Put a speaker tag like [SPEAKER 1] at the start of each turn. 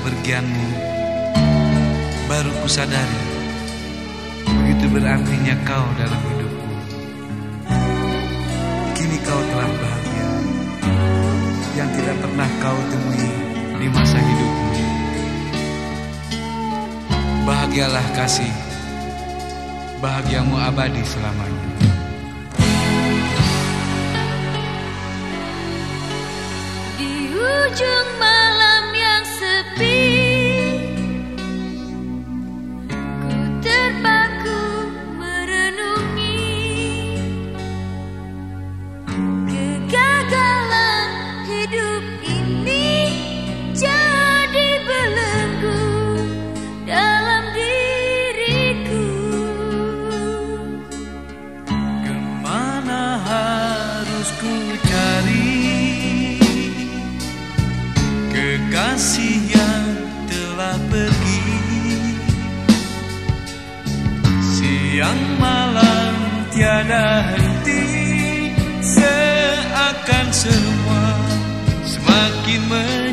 [SPEAKER 1] kepergianmu, baru kusadari begitu berartinya kau dalam hidupku. Kini kau telah bahagia yang tidak pernah kau temui di masa hidupmu. Bahagialah kasih, bahagiamu abadi selamanya.
[SPEAKER 2] Di ujung malam yang sepi, ku terpaku merenungi kegagalan hidup ini jadi belenggu dalam diriku.
[SPEAKER 1] Kemana harus ku cari kekasih yang telah pergi? Siang malam tiada henti, seakan semua semakin